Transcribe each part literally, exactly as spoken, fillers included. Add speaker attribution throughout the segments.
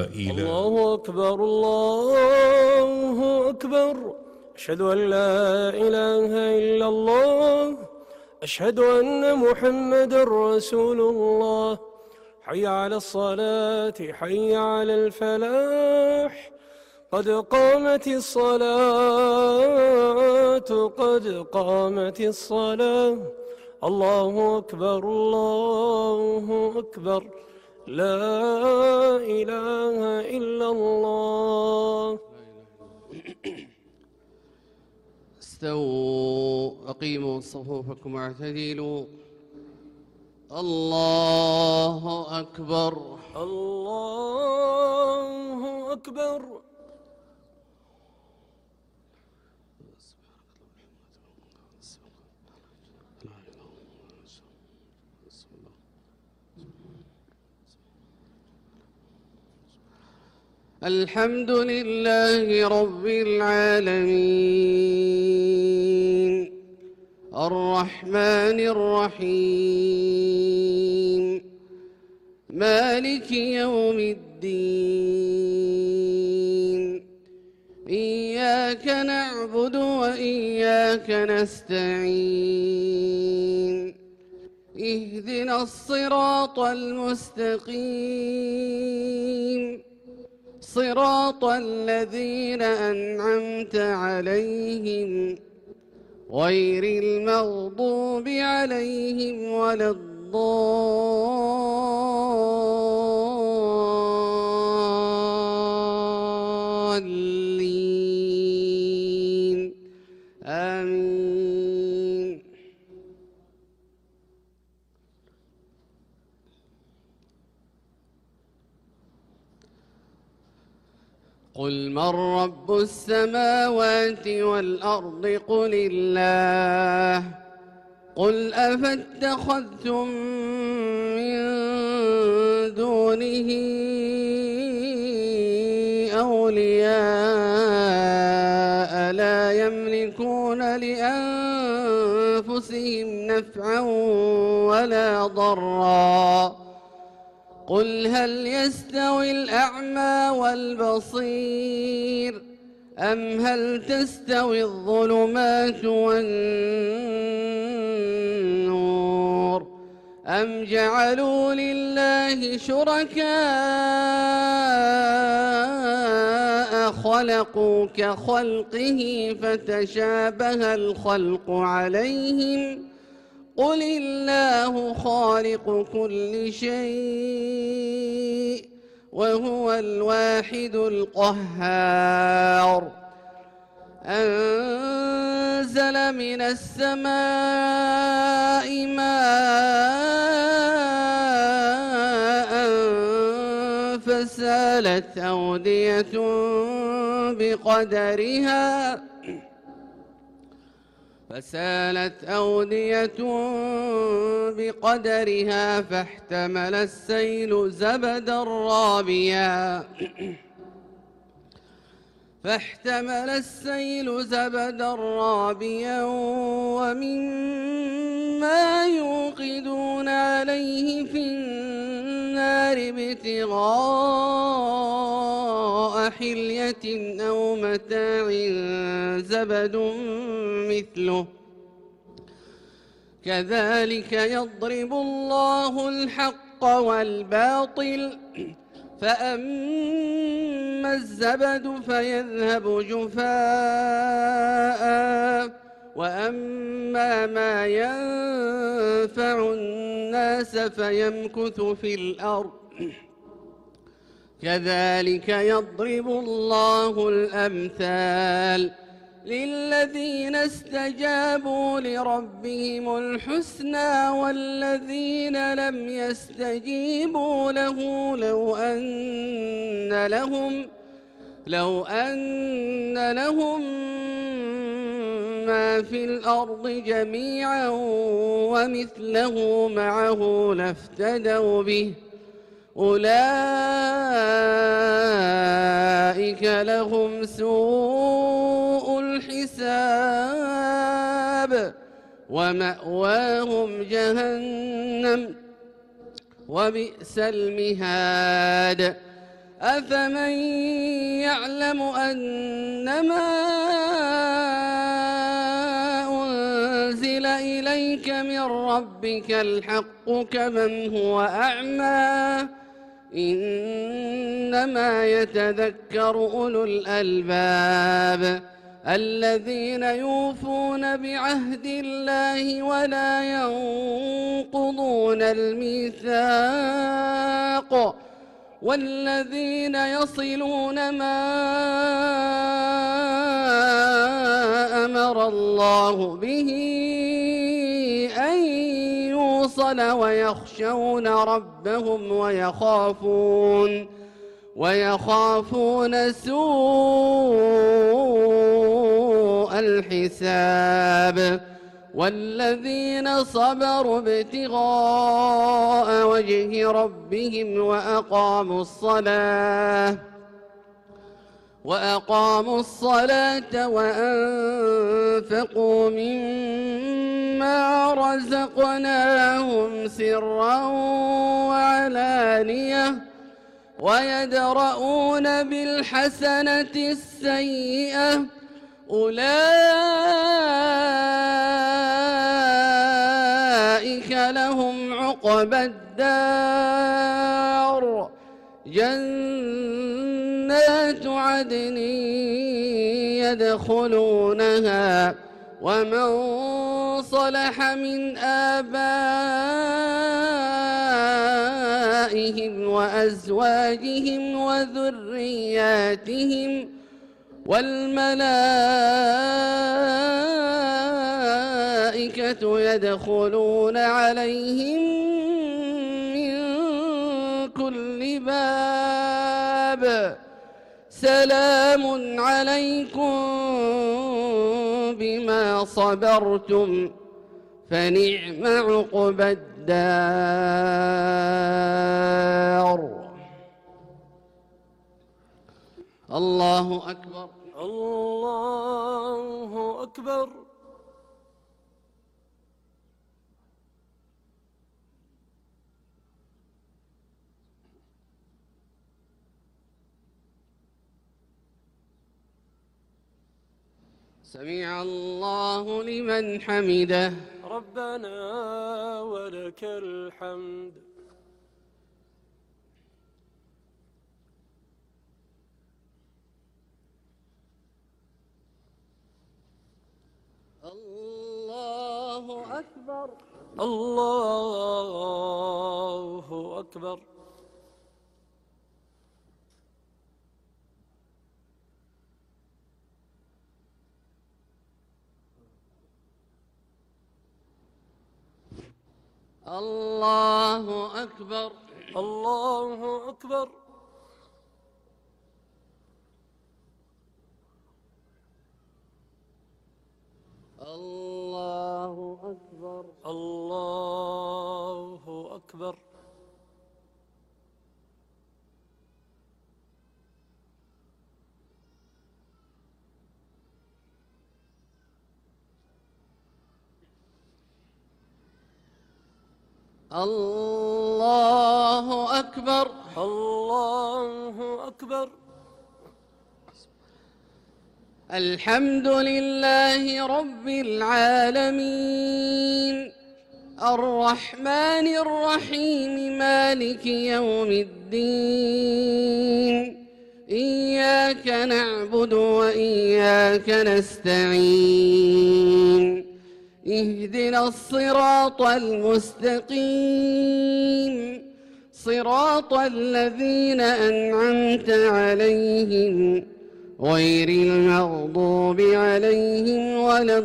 Speaker 1: إله.
Speaker 2: الله أكبر الله أكبر. أشهد أن لا إله إلا الله. أشهد أن محمدًا رسول الله. حي على الصلاة حي على الفلاح. قد قامت الصلاة قد قامت الصلاة. الله أكبر الله أكبر. لا إله إلا الله.
Speaker 3: استووا أقيموا صفوفكم واعتدلوا. الله أكبر
Speaker 2: الله أكبر.
Speaker 3: الحمد لله رب العالمين الرحمن الرحيم مالك يوم الدين. إياك نعبد وإياك نستعين. اهدنا الصراط المستقيم صراط الذين أنعمت عليهم غير المغضوب عليهم ولا الضالين آمين. قل من رب السماوات والأرض قل الله. قل أفاتخذتم من دونه أولياء لا يملكون لأنفسهم نفعا ولا ضرا. قل هل يستوي الأعمى والبصير أم هل تستوي الظلمات والنور أم جعلوا لله شركاء خلقوا كخلقه فتشابه الخلق عليهم. قل الله خالق كل شيء وهو الواحد القهار. أنزل من السماء ماء فسالت أودية بقدرها فسالت أودية بقدرها فاحتمل السيل زبدا رابيا فاحتمل السيل زبدا رابيا ومما يوقدون عليه في النار ابتغاء حلية أو متاع زبد مثله كذلك يضرب الله الحق والباطل. فأما الزبد فيذهب جفاء وأما ما ينفع الناس فيمكث في الأرض كذلك يضرب الله الأمثال للذين استجابوا لربهم الحسنى والذين لم يستجيبوا له لو أن لهم لو أن لهم ما في الأرض جميعا ومثله معه لافتدوا به أولئك لهم سوء الحساب ومأواهم جهنم وبئس المهاد. أفمن يعلم أنما أنزل إليك من ربك الحق كمن هو أعمى إنما يتذكر أولو الألباب الذين يوفون بعهد الله ولا ينقضون الميثاق والذين يصلون ما أمر الله به أن يوصل ويخشون ربهم ويخافون ويخافون سوء الحساب والذين صبروا ابتغاء وجه ربهم وأقاموا الصلاة وأقاموا الصلاة وأنفقوا مما رزقناهم سرا وعلانية ويدرؤون بالحسنة السيئة أولئك لهم عقبى الدار جنات عدن يدخلونها ومن صلح من آبائهم وأزواجهم وذرياتهم والملائكة يدخلون عليهم من كل باب سلام عليكم بما صبرتم فنعم عقبى الدار. الله أكبر.
Speaker 2: الله أكبر.
Speaker 3: سمع الله لمن حمده.
Speaker 2: ربنا ولك الحمد.
Speaker 3: الله أكبر.
Speaker 2: الله أكبر.
Speaker 3: الله أكبر.
Speaker 2: الله أكبر.
Speaker 3: الله أكبر.
Speaker 2: الله أكبر.
Speaker 3: الله أكبر.
Speaker 2: الله أكبر.
Speaker 3: الحمد لله رب العالمين الرحمن الرحيم مالك يوم الدين إياك نعبد وإياك نستعين اهدنا الصراط المستقيم صراط الذين أنعمت عليهم غير المغضوب عليهم ولا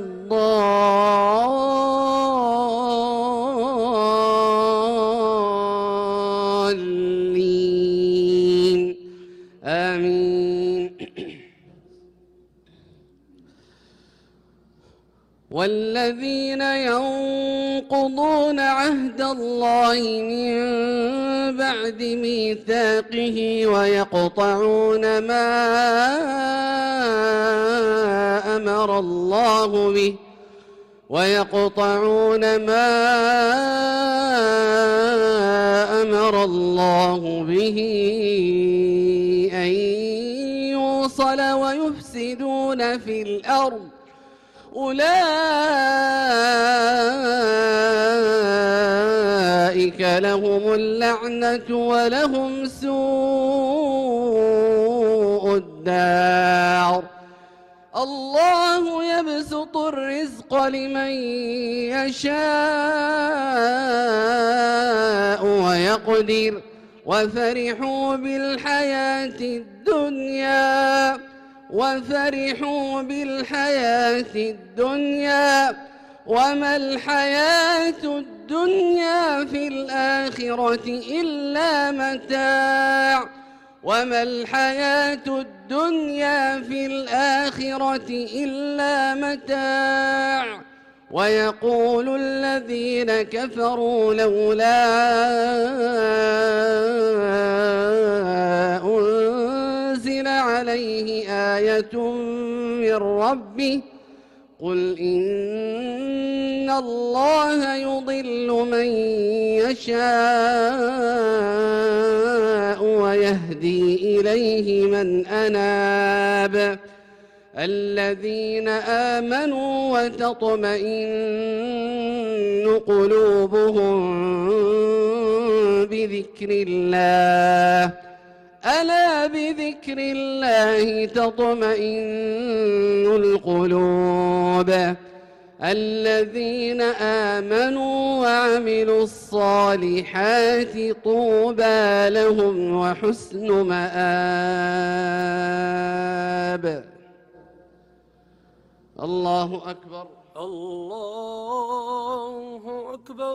Speaker 3: الضالين آمين. والذين ينقضون عهد الله من بعد ميثاقه ويقطعون ما أمر الله به ويقطعون ما أمر الله به أن يوصل ويفسدون في الأرض أولئك لهم اللعنة ولهم سوء الدار. الله يبسط الرزق لمن يشاء ويقدر وفرحوا بالحياة الدنيا وفرحوا بالحياة الدنيا وما الحياة الدنيا في الآخرة إلا متاع وما الحياة الدنيا في الآخرة إلا متاع. ويقول الذين كفروا لولا أنزل عليه آية من ربه قل إن الله يضل من يشاء ويهدي إليه من أناب الذين آمنوا وتطمئن قلوبهم بذكر الله ألا بذكر الله تطمئن القلوب. الذين آمنوا وعملوا الصالحات طوبى لهم وحسن مآب. الله أكبر.
Speaker 2: الله أكبر.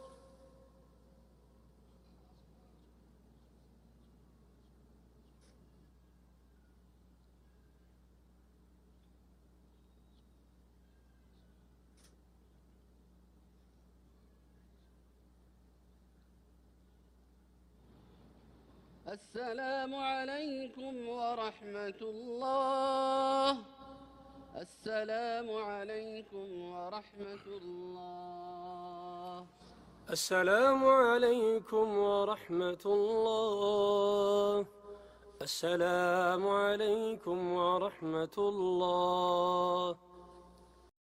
Speaker 3: السلام عليكم ورحمة الله. السلام عليكم ورحمة الله.
Speaker 2: السلام عليكم ورحمة الله. السلام عليكم ورحمة الله.